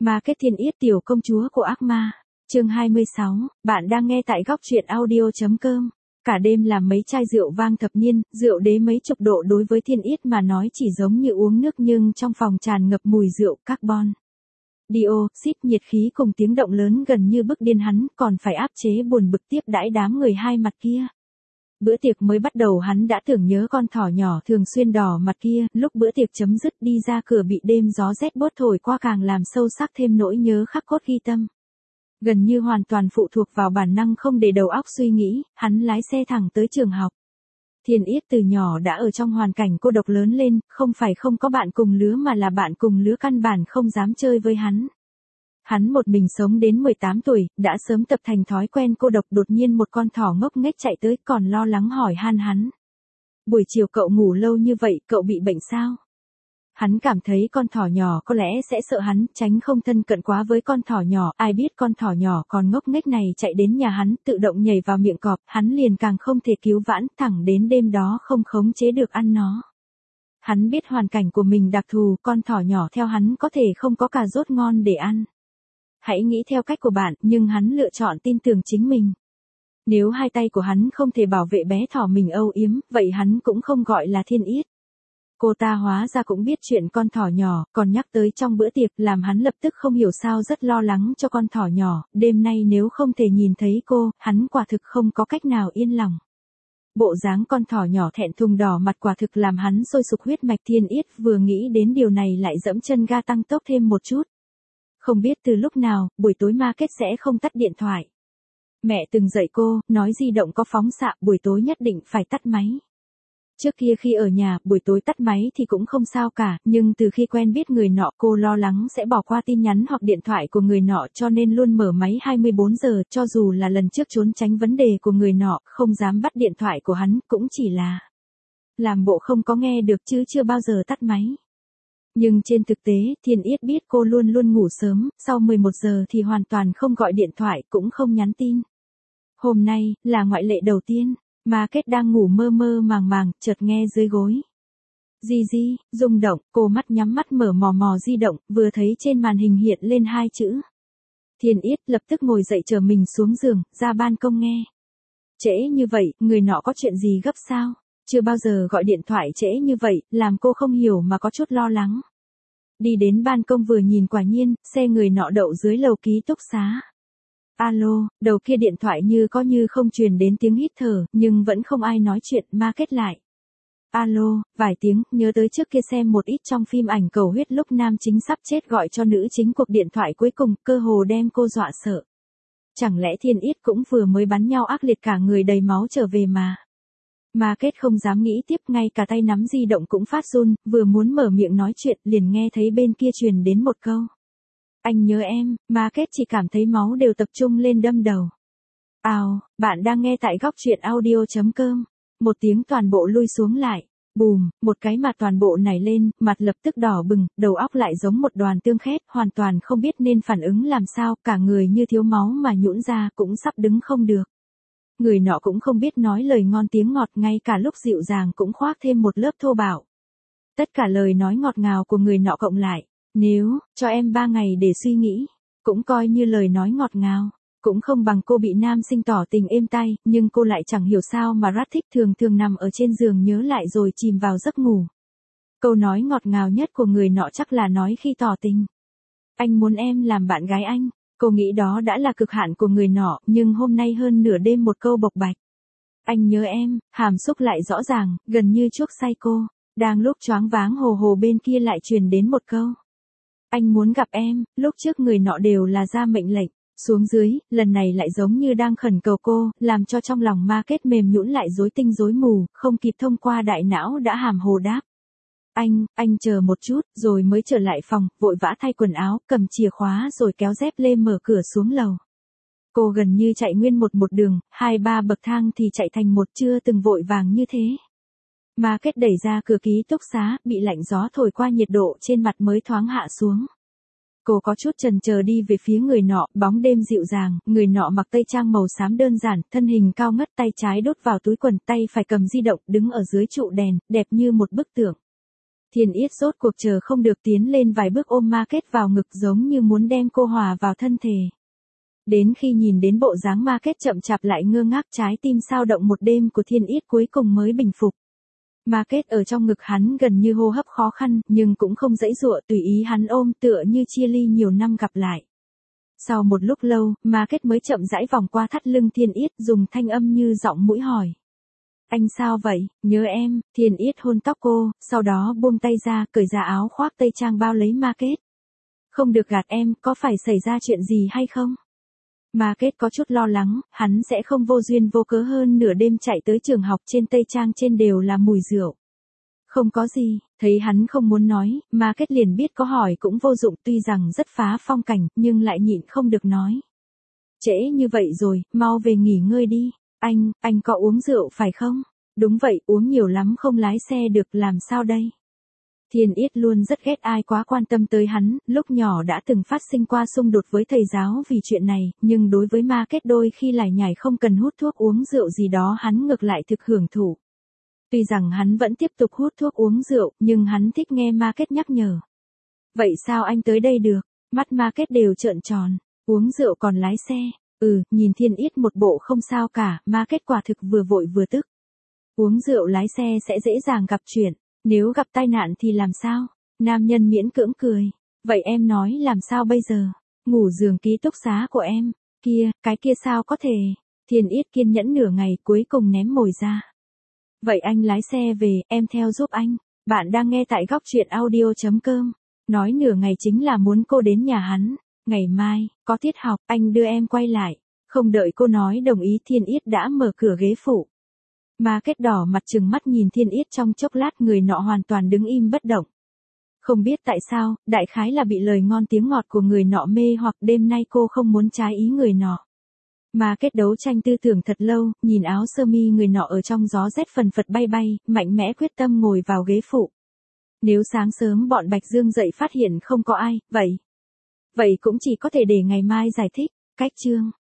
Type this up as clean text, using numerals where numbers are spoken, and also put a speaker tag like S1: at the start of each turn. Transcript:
S1: Ma Kết Thiên Yết tiểu công chúa của ác ma. Chương 26, bạn đang nghe tại góc truyện audio.com. Cả đêm làm mấy chai rượu vang thập niên, rượu đế mấy chục độ đối với Thiên Yết mà nói chỉ giống như uống nước, nhưng trong phòng tràn ngập mùi rượu, carbon dioxide, nhiệt khí cùng tiếng động lớn gần như bức điên hắn, còn phải áp chế buồn bực tiếp đãi đám người hai mặt kia. Bữa tiệc mới bắt đầu hắn đã tưởng nhớ con thỏ nhỏ thường xuyên đỏ mặt kia, lúc bữa tiệc chấm dứt đi ra cửa bị đêm gió rét bốt thổi qua càng làm sâu sắc thêm nỗi nhớ khắc cốt ghi tâm. Gần như hoàn toàn phụ thuộc vào bản năng không để đầu óc suy nghĩ, hắn lái xe thẳng tới trường học. Thiên Yết từ nhỏ đã ở trong hoàn cảnh cô độc lớn lên, không phải không có bạn cùng lứa mà là bạn cùng lứa căn bản không dám chơi với hắn. Hắn một mình sống đến 18 tuổi, đã sớm tập thành thói quen cô độc, đột nhiên một con thỏ ngốc nghếch chạy tới còn lo lắng hỏi han hắn. Buổi chiều cậu ngủ lâu như vậy, cậu bị bệnh sao? Hắn cảm thấy con thỏ nhỏ có lẽ sẽ sợ hắn, tránh không thân cận quá với con thỏ nhỏ, ai biết con thỏ nhỏ còn ngốc nghếch này chạy đến nhà hắn, tự động nhảy vào miệng cọp, hắn liền càng không thể cứu vãn, thẳng đến đêm đó không khống chế được ăn nó. Hắn biết hoàn cảnh của mình đặc thù, con thỏ nhỏ theo hắn có thể không có cà rốt ngon để ăn. Hãy nghĩ theo cách của bạn, nhưng hắn lựa chọn tin tưởng chính mình. Nếu hai tay của hắn không thể bảo vệ bé thỏ mình âu yếm, vậy hắn cũng không gọi là Thiên Yết. Cô ta hóa ra cũng biết chuyện con thỏ nhỏ, còn nhắc tới trong bữa tiệc, làm hắn lập tức không hiểu sao rất lo lắng cho con thỏ nhỏ, đêm nay nếu không thể nhìn thấy cô, hắn quả thực không có cách nào yên lòng. Bộ dáng con thỏ nhỏ thẹn thùng đỏ mặt quả thực làm hắn sôi sục huyết mạch. Thiên Yết vừa nghĩ đến điều này lại dẫm chân ga tăng tốc thêm một chút. Không biết từ lúc nào, buổi tối Ma Kết sẽ không tắt điện thoại. Mẹ từng dạy cô, nói di động có phóng xạ, buổi tối nhất định phải tắt máy. Trước kia khi ở nhà, buổi tối tắt máy thì cũng không sao cả, nhưng từ khi quen biết người nọ cô lo lắng sẽ bỏ qua tin nhắn hoặc điện thoại của người nọ cho nên luôn mở máy 24 giờ, cho dù là lần trước trốn tránh vấn đề của người nọ, không dám bắt điện thoại của hắn, cũng chỉ là làm bộ không có nghe được chứ chưa bao giờ tắt máy. Nhưng trên thực tế, Thiên Yết biết cô luôn luôn ngủ sớm, sau 11 giờ thì hoàn toàn không gọi điện thoại cũng không nhắn tin. Hôm nay, là ngoại lệ đầu tiên, Ma Kết đang ngủ mơ mơ màng màng, chợt nghe dưới gối. Di, rung động, cô mắt nhắm mắt mở mò mò di động, vừa thấy trên màn hình hiện lên hai chữ. Thiên Yết lập tức ngồi dậy chờ mình xuống giường, ra ban công nghe. Trễ như vậy, người nọ có chuyện gì gấp sao? Chưa bao giờ gọi điện thoại trễ như vậy, làm cô không hiểu mà có chút lo lắng. Đi đến ban công vừa nhìn quả nhiên, xe người nọ đậu dưới lầu ký túc xá. Alo, đầu kia điện thoại như có như không truyền đến tiếng hít thở, nhưng vẫn không ai nói chuyện. Ma Kết lại. Alo, vài tiếng, nhớ tới trước kia xem một ít trong phim ảnh cầu huyết lúc nam chính sắp chết gọi cho nữ chính cuộc điện thoại cuối cùng, cơ hồ đem cô dọa sợ. Chẳng lẽ Thiên Yết cũng vừa mới bắn nhau ác liệt cả người đầy máu trở về mà. Ma Kết không dám nghĩ tiếp, ngay cả tay nắm di động cũng phát run, vừa muốn mở miệng nói chuyện liền nghe thấy bên kia truyền đến một câu. Anh nhớ em. Ma Kết chỉ cảm thấy máu đều tập trung lên đâm đầu. Bạn đang nghe tại góc truyện audio.com. Một tiếng toàn bộ lui xuống lại. Bùm, một cái mà toàn bộ nảy lên, mặt lập tức đỏ bừng, đầu óc lại giống một đoàn tương khét, hoàn toàn không biết nên phản ứng làm sao, cả người như thiếu máu mà nhũn ra, cũng sắp đứng không được. Người nọ cũng không biết nói lời ngon tiếng ngọt, ngay cả lúc dịu dàng cũng khoác thêm một lớp thô bạo. Tất cả lời nói ngọt ngào của người nọ cộng lại, nếu cho em 3 ngày để suy nghĩ, cũng coi như lời nói ngọt ngào, cũng không bằng cô bị nam sinh tỏ tình êm tay, nhưng cô lại chẳng hiểu sao mà rất thích, thường thường nằm ở trên giường nhớ lại rồi chìm vào giấc ngủ. Câu nói ngọt ngào nhất của người nọ chắc là nói khi tỏ tình. Anh muốn em làm bạn gái anh. Cô nghĩ đó đã là cực hạn của người nọ, nhưng hôm nay hơn nửa đêm một câu bộc bạch. Anh nhớ em, hàm xúc lại rõ ràng, gần như chuốc say cô. Đang lúc choáng váng hồ hồ bên kia lại truyền đến một câu. Anh muốn gặp em. Lúc trước người nọ đều là ra mệnh lệnh, xuống dưới, lần này lại giống như đang khẩn cầu cô, làm cho trong lòng Ma Kết mềm nhũn lại rối tinh rối mù, không kịp thông qua đại não đã hàm hồ đáp. Anh chờ một chút, rồi mới trở lại phòng, vội vã thay quần áo, cầm chìa khóa rồi kéo dép lê mở cửa xuống lầu. Cô gần như chạy nguyên một đường, 2-3 bậc thang thì chạy thành một, chưa từng vội vàng như thế. Ma Kết đẩy ra cửa ký túc xá, bị lạnh gió thổi qua, nhiệt độ trên mặt mới thoáng hạ xuống. Cô có chút chần chờ đi về phía người nọ, bóng đêm dịu dàng, người nọ mặc tây trang màu xám đơn giản, thân hình cao ngất, tay trái đút vào túi quần, tay phải cầm di động, đứng ở dưới trụ đèn, đẹp như một bức tượng. Thiên Yết rốt cuộc chờ không được tiến lên vài bước ôm Market vào ngực giống như muốn đem cô hòa vào thân thể. Đến khi nhìn đến bộ dáng Market chậm chạp lại ngơ ngác trái tim sao động một đêm của Thiên Yết cuối cùng mới bình phục. Market ở trong ngực hắn gần như hô hấp khó khăn nhưng cũng không giãy giụa tùy ý hắn ôm tựa như chia ly nhiều năm gặp lại. Sau một lúc lâu, Market mới chậm rãi vòng qua thắt lưng Thiên Yết dùng thanh âm như giọng mũi hỏi. Anh sao vậy, nhớ em, Thiên Yết hôn tóc cô, sau đó buông tay ra, cởi ra áo khoác tây trang bao lấy Market. Không được gạt em, có phải xảy ra chuyện gì hay không? Market có chút lo lắng, hắn sẽ không vô duyên vô cớ hơn nửa đêm chạy tới trường học trên tây trang trên đều là mùi rượu. Không có gì, thấy hắn không muốn nói, Market liền biết có hỏi cũng vô dụng tuy rằng rất phá phong cảnh nhưng lại nhịn không được nói. Trễ như vậy rồi, mau về nghỉ ngơi đi. Anh có uống rượu phải không? Đúng vậy, uống nhiều lắm không lái xe được làm sao đây? Thiên Yết luôn rất ghét ai quá quan tâm tới hắn, lúc nhỏ đã từng phát sinh qua xung đột với thầy giáo vì chuyện này, nhưng đối với Market đôi khi lải nhải không cần hút thuốc uống rượu gì đó hắn ngược lại thực hưởng thụ. Tuy rằng hắn vẫn tiếp tục hút thuốc uống rượu, nhưng hắn thích nghe Market nhắc nhở. Vậy sao anh tới đây được? Mắt Market đều trợn tròn, uống rượu còn lái xe. Nhìn Thiên Yết một bộ không sao cả, Market quả thực vừa vội vừa tức. Uống rượu lái xe sẽ dễ dàng gặp chuyện, nếu gặp tai nạn thì làm sao? Nam nhân miễn cưỡng cười. Vậy em nói làm sao bây giờ? Ngủ giường ký túc xá của em. Cái kia sao có thể? Thiên Yết kiên nhẫn nửa ngày cuối cùng ném mồi ra. Vậy anh lái xe về, em theo giúp anh. Bạn đang nghe tại góc truyện audio.com. Nói nửa ngày chính là muốn cô đến nhà hắn. Ngày mai, có tiết học, anh đưa em quay lại. Không đợi cô nói đồng ý Thiên Yết đã mở cửa ghế phụ. Market đỏ mặt trừng mắt nhìn Thiên Yết trong chốc lát người nọ hoàn toàn đứng im bất động. Không biết tại sao, đại khái là bị lời ngon tiếng ngọt của người nọ mê hoặc đêm nay cô không muốn trái ý người nọ. Market đấu tranh tư tưởng thật lâu, nhìn áo sơ mi người nọ ở trong gió rét phần phật bay bay, mạnh mẽ quyết tâm ngồi vào ghế phụ. Nếu sáng sớm bọn Bạch Dương dậy phát hiện không có ai, vậy cũng chỉ có thể để ngày mai giải thích. Cách chương